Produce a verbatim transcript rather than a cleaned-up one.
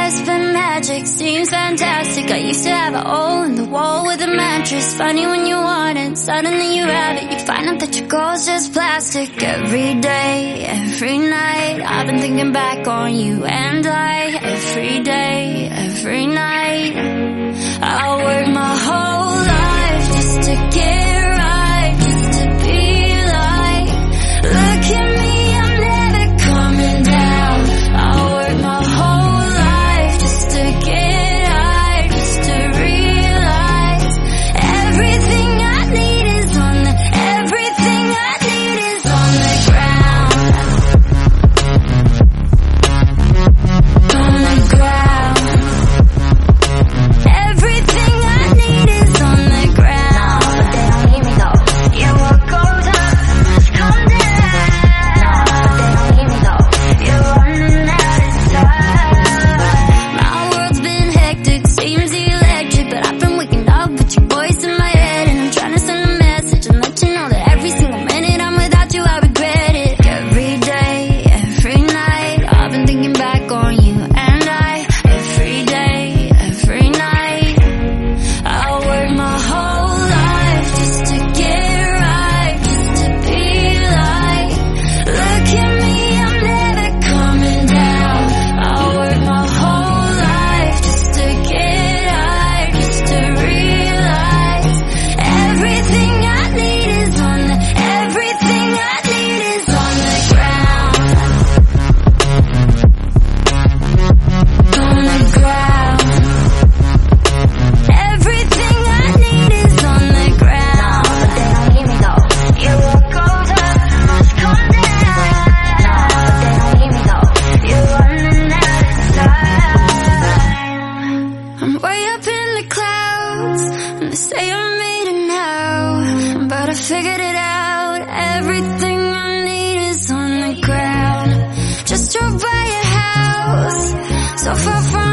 it's been magic, seems fantastic. I used to have a hole in the wall with a mattress. Funny when you want it, suddenly you have it. You find out that your goal's just plastic. Every day, every night, I've been thinking back on you and I. Every day, every night, I work my whole life just to get right, just to be like, look at me, I'm never coming down. I work my whole life just to get high, just to realize everything I need is on the, everything I need is on the ground, on the ground. Everything I need is on the ground. No, but they don't need me though. Yeah, what goes up must come down. No, but they don't need me though. You're running out of time. My world's been hectic, seems electric, but I've been waking up with your voice in my head, and I'm trying to send a message and let you know that every single minute I'm without you, I regret it. Every day, every night, I've been thinking back on you and I. Every day, every night, I work my whole life just to get right, just to be like, look at me, I'm never coming down. I work my whole life just to get high, just to realize everything I need is on the, everything I need is on the ground, on the ground. Everything I need is on the ground. No, but they don't need me though. Yeah, what goes up must come down. No, but they don't need me though. You're running out of time. I'm way up in the clouds, and they say I made it now, but I figured it out. Everything I need is on the ground. Just drove by your house, so far from